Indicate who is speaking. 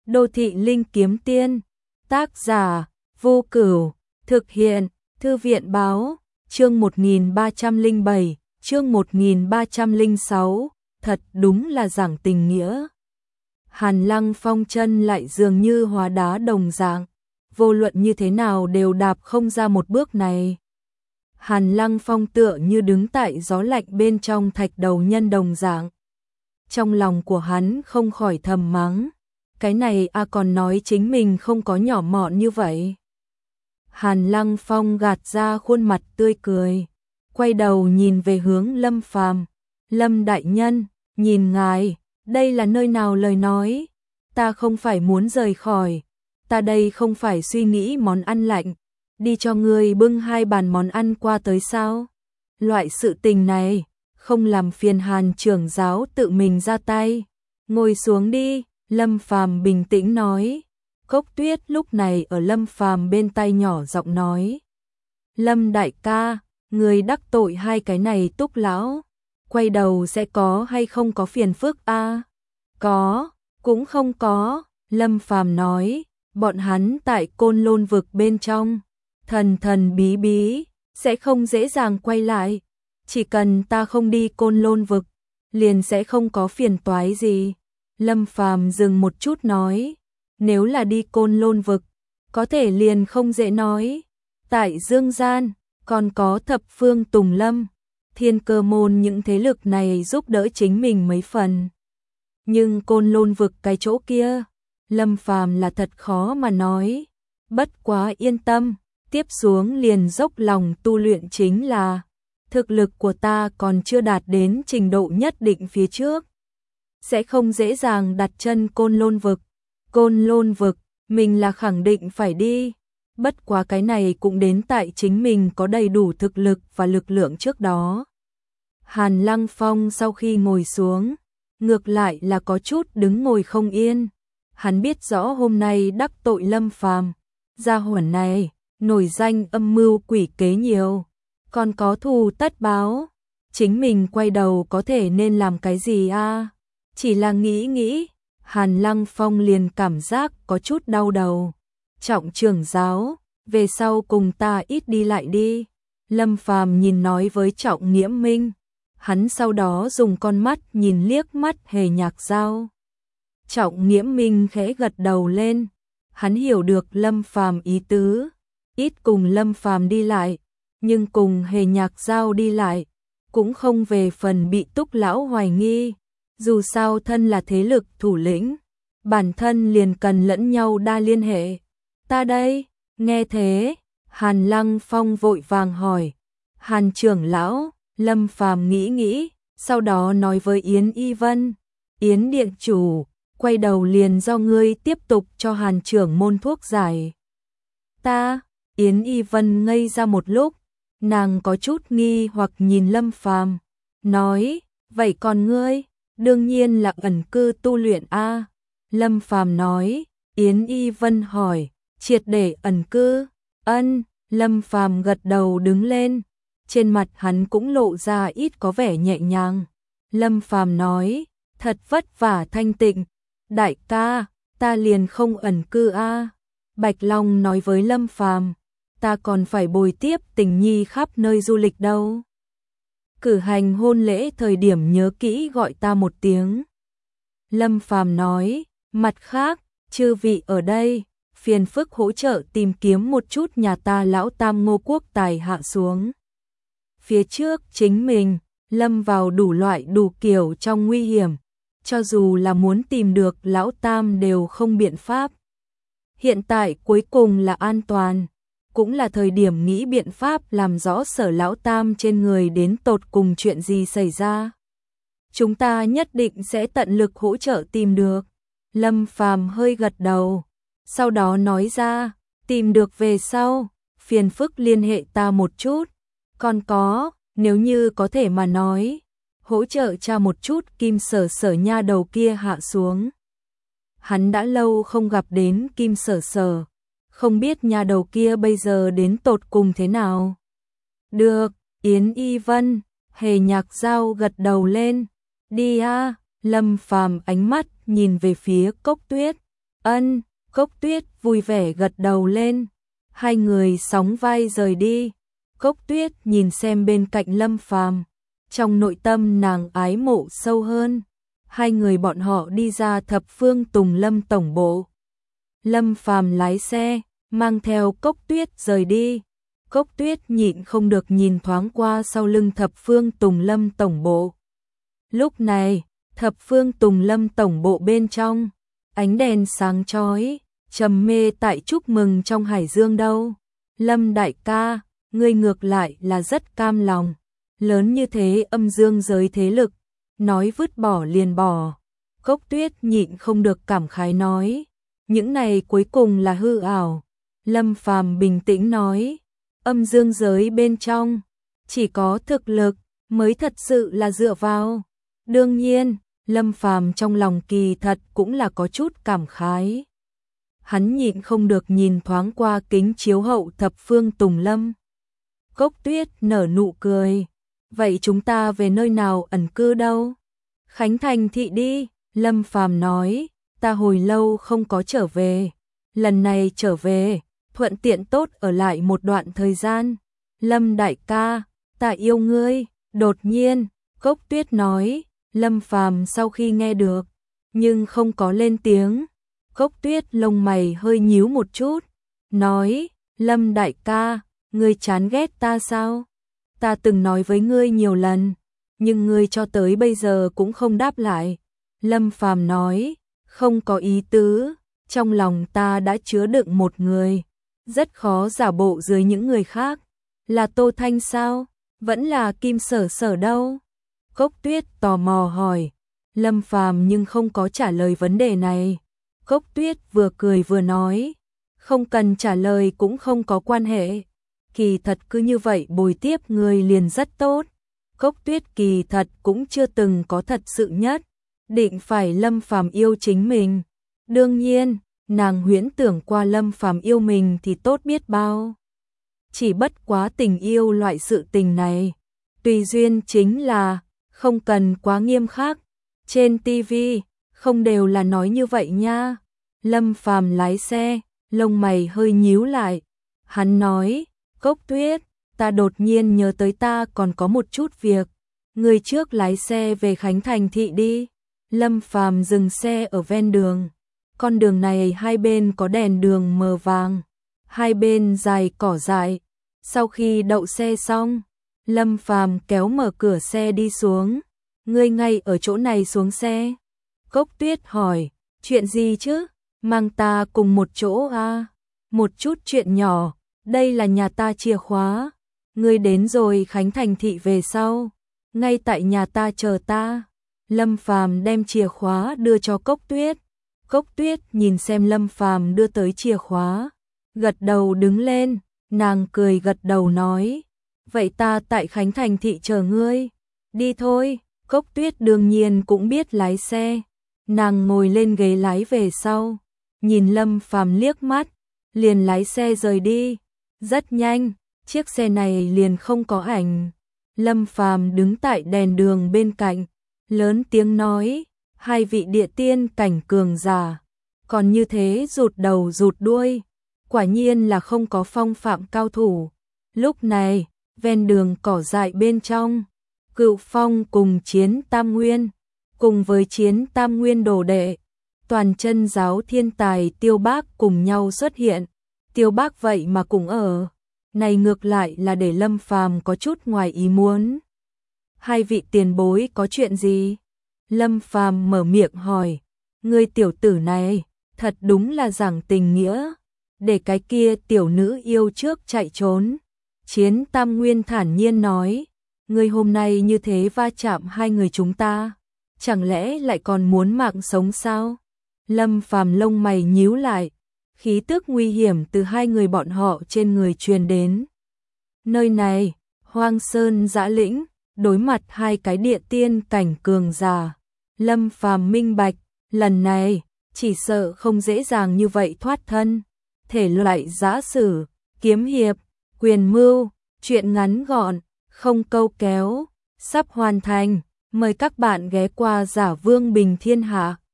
Speaker 1: Đô thị linh kiếm tiên, tác giả, Vô Cửu, thực hiện, Thư viện báo, chương 1307, chương 1306, thật đúng là giảng tình nghĩa. Hàn Lăng Phong chân lại dường như hóa đá đồng dạng, vô luận như thế nào đều đạp không ra một bước này. Hàn Lăng Phong tựa như đứng tại gió lạnh bên trong thạch đầu nhân đồng dạng. Trong lòng của hắn không khỏi thầm mắng, cái này còn nói chính mình không có nhỏ mọn như vậy. Hàn Lăng Phong gạt ra khuôn mặt tươi cười, quay đầu nhìn về hướng Lâm Phàm. Lâm đại nhân, nhìn ngài, đây là nơi nào lời nói, ta không phải muốn rời khỏi, ta đây không phải suy nghĩ món ăn lạnh, đi cho ngươi bưng 2 bàn món ăn qua tới sao? Loại sự tình này, không làm phiền Hàn trưởng giáo tự mình ra tay. Ngồi xuống đi, Lâm Phàm bình tĩnh nói. Cốc Tuyết lúc này ở Lâm Phàm bên tai nhỏ giọng nói. Lâm đại ca, người đắc tội 2 cái này Túc lão, quay đầu sẽ có hay không có phiền phức a? Có, cũng không có, Lâm Phàm nói, bọn hắn tại Côn Lôn vực bên trong, thần thần bí bí, sẽ không dễ dàng quay lại, chỉ cần ta không đi Côn Lôn vực, liền sẽ không có phiền toái gì. Lâm Phàm dừng một chút nói, nếu là đi Côn Lôn vực, có thể liền không dễ nói. Tại Dương Gian, còn có Thập Phương Tùng Lâm, Thiên Cơ môn những thế lực này giúp đỡ chính mình mấy phần. Nhưng Côn Lôn vực cái chỗ kia, Lâm Phàm là thật khó mà nói. Bất quá yên tâm, tiếp xuống liền dốc lòng tu luyện chính là, thực lực của ta còn chưa đạt đến trình độ nhất định phía trước, sẽ không dễ dàng đặt chân Côn Lôn vực. Côn Lôn vực, mình là khẳng định phải đi, bất quá cái này cũng đến tại chính mình có đầy đủ thực lực và lực lượng trước đó. Hàn Lăng Phong sau khi ngồi xuống, ngược lại là có chút đứng ngồi không yên. Hắn biết rõ hôm nay đắc tội Lâm Phàm, gia hỏa này, nổi danh âm mưu quỷ kế nhiều, còn có thù tất báo. Chính mình quay đầu có thể nên làm cái gì a? Chỉ là nghĩ, Hàn Lăng Phong liền cảm giác có chút đau đầu. Trọng trưởng giáo, về sau cùng ta ít đi lại đi. Lâm Phàm nhìn nói với Trọng Nghiễm Minh. Hắn sau đó dùng con mắt nhìn liếc mắt Hề Nhạc Giao. Trọng Nghiễm Minh khẽ gật đầu lên. Hắn hiểu được Lâm Phàm ý tứ, ít cùng Lâm Phàm đi lại, nhưng cùng Hề Nhạc Giao đi lại, cũng không về phần bị Túc lão hoài nghi. Dù sao thân là thế lực thủ lĩnh, bản thân liền cần lẫn nhau đa liên hệ. Ta đây, nghe thế, Hàn Lăng Phong vội vàng hỏi. Hàn trưởng lão, Lâm Phàm nghĩ, sau đó nói với Yến Y Vân. Yến điện chủ, quay đầu liền do ngươi tiếp tục cho Hàn trưởng môn thuốc giải. Ta, Yến Y Vân ngây ra một lúc, nàng có chút nghi hoặc nhìn Lâm Phàm, nói, vậy còn ngươi? Đương nhiên là ẩn cư tu luyện a. Lâm Phàm nói. Yến Y Vân hỏi, triệt để ẩn cư? Ân. Lâm Phàm gật đầu đứng lên, trên mặt hắn cũng lộ ra ít có vẻ nhẹ nhàng. Lâm Phàm nói, thật vất vả thanh tịnh, đại ca, ta liền không ẩn cư a. Bạch Long nói với Lâm Phàm, ta còn phải bồi tiếp Tình Nhi khắp nơi du lịch đâu. Cử hành hôn lễ thời điểm nhớ kỹ gọi ta một tiếng. Lâm Phàm nói, mặt khác, chư vị ở đây, phiền phức hỗ trợ tìm kiếm một chút nhà ta lão tam Ngô Quốc Tài hạ xuống. Phía trước chính mình, lâm vào đủ loại đủ kiểu trong nguy hiểm, cho dù là muốn tìm được lão tam đều không biện pháp. Hiện tại cuối cùng là an toàn, cũng là thời điểm nghĩ biện pháp làm rõ Sở lão tam trên người đến tột cùng chuyện gì xảy ra. Chúng ta nhất định sẽ tận lực hỗ trợ tìm được. Lâm Phàm hơi gật đầu, sau đó nói ra, tìm được về sau, phiền phức liên hệ ta một chút. Còn có, nếu như có thể mà nói, hỗ trợ cha một chút Kim Sở nha đầu kia hạ xuống. Hắn đã lâu không gặp đến Kim Sở, không biết nhà đầu kia bây giờ đến tột cùng thế nào. Được, Yến Y Vân, Hề Nhạc Giao gật đầu lên. Đi a. Lâm Phàm ánh mắt nhìn về phía Cốc Tuyết. Ân, Cốc Tuyết vui vẻ gật đầu lên. Hai người sóng vai rời đi. Cốc Tuyết nhìn xem bên cạnh Lâm Phàm, trong nội tâm nàng ái mộ sâu hơn. Hai người bọn họ đi ra Thập Phương Tùng Lâm tổng bộ. Lâm Phàm lái xe, mang theo Cốc Tuyết rời đi. Cốc Tuyết nhịn không được nhìn thoáng qua sau lưng Thập Phương Tùng Lâm tổng bộ. Lúc này, Thập Phương Tùng Lâm tổng bộ bên trong, ánh đèn sáng chói, trầm mê tại chúc mừng trong hải dương đâu. Lâm đại ca, ngươi ngược lại là rất cam lòng. Lớn như thế âm dương giới thế lực, nói vứt bỏ liền bỏ. Cốc Tuyết nhịn không được cảm khái nói, những này cuối cùng là hư ảo. Lâm Phàm bình tĩnh nói, âm dương giới bên trong, chỉ có thực lực mới thật sự là dựa vào. Đương nhiên, Lâm Phàm trong lòng kỳ thật cũng là có chút cảm khái. Hắn nhịn không được nhìn thoáng qua kính chiếu hậu Thập Phương Tùng Lâm. Cốc Tuyết nở nụ cười, vậy chúng ta về nơi nào ẩn cư đâu? Khánh Thành thị đi. Lâm Phàm nói, ta hồi lâu không có trở về, lần này trở về, thuận tiện tốt ở lại một đoạn thời gian. Lâm đại ca, ta yêu ngươi. Đột nhiên, Cốc Tuyết nói. Lâm Phàm sau khi nghe được, nhưng không có lên tiếng. Cốc Tuyết lông mày hơi nhíu một chút, nói, Lâm đại ca, ngươi chán ghét ta sao? Ta từng nói với ngươi nhiều lần, nhưng ngươi cho tới bây giờ cũng không đáp lại. Lâm Phàm nói, không có ý tứ, trong lòng ta đã chứa đựng một người, rất khó giả bộ dưới những người khác. Là Tô Thanh sao? Vẫn là Kim Sở Sở đâu? Cốc Tuyết tò mò hỏi. Lâm Phàm nhưng không có trả lời vấn đề này. Cốc Tuyết vừa cười vừa nói, không cần trả lời cũng không có quan hệ. Kỳ thật cứ như vậy bồi tiếp người liền rất tốt. Cốc Tuyết kỳ thật cũng chưa từng có thật sự nhất định phải Lâm Phàm yêu chính mình. Đương nhiên, nàng huyễn tưởng qua Lâm Phàm yêu mình thì tốt biết bao. Chỉ bất quá tình yêu loại sự tình này, tùy duyên chính là, không cần quá nghiêm khắc. Trên TV không đều là nói như vậy nha. Lâm Phàm lái xe, lông mày hơi nhíu lại. Hắn nói, Cốc Tuyết, ta đột nhiên nhớ tới ta còn có một chút việc. Người trước lái xe về Khánh Thành thị đi. Lâm Phàm dừng xe ở ven đường. Con đường này hai bên có đèn đường mờ vàng, hai bên dài cỏ dại. Sau khi đậu xe xong, Lâm Phàm kéo mở cửa xe đi xuống. Ngươi ngay ở chỗ này xuống xe. Cốc Tuyết hỏi, chuyện gì chứ? Mang ta cùng một chỗ à? Một chút chuyện nhỏ, đây là nhà ta chìa khóa. Ngươi đến rồi Khánh Thành thị về sau, ngay tại nhà ta chờ ta. Lâm Phàm đem chìa khóa đưa cho Cốc Tuyết. Cốc Tuyết nhìn xem Lâm Phàm đưa tới chìa khóa, gật đầu đứng lên, nàng cười gật đầu nói, vậy ta tại Khánh Thành thị chờ ngươi. Đi thôi. Cốc Tuyết đương nhiên cũng biết lái xe, nàng ngồi lên ghế lái về sau, nhìn Lâm Phàm liếc mắt, liền lái xe rời đi. Rất nhanh, chiếc xe này liền không có ảnh. Lâm Phàm đứng tại đèn đường bên cạnh, lớn tiếng nói, hai vị địa tiên cảnh cường giả, còn như thế rụt đầu rụt đuôi, quả nhiên là không có phong phạm cao thủ. Lúc này, ven đường cỏ dại bên trong, Cựu Phong cùng Chiến Tam Nguyên, cùng với Chiến Tam Nguyên đồ đệ, toàn chân giáo thiên tài Tiêu Bác cùng nhau xuất hiện. Tiêu Bác vậy mà cũng ở, này ngược lại là để Lâm Phàm có chút ngoài ý muốn. Hai vị tiền bối có chuyện gì? Lâm Phàm mở miệng hỏi. Ngươi tiểu tử này, thật đúng là giảng tình nghĩa, để cái kia tiểu nữ yêu trước chạy trốn. Chiến Tam Nguyên thản nhiên nói, ngươi hôm nay như thế va chạm hai người chúng ta, chẳng lẽ lại còn muốn mạng sống sao? Lâm Phàm lông mày nhíu lại, khí tức nguy hiểm từ hai người bọn họ trên người truyền đến. Nơi này, Hoang Sơn Dã Lĩnh, đối mặt hai cái địa tiên cảnh cường giả, Lâm Phàm minh bạch, lần này chỉ sợ không dễ dàng như vậy thoát thân. Thể loại giã sử, kiếm hiệp, quyền mưu, truyện ngắn gọn, không câu kéo, sắp hoàn thành. Mời các bạn ghé qua Giả Vương Bình Thiên Hạ.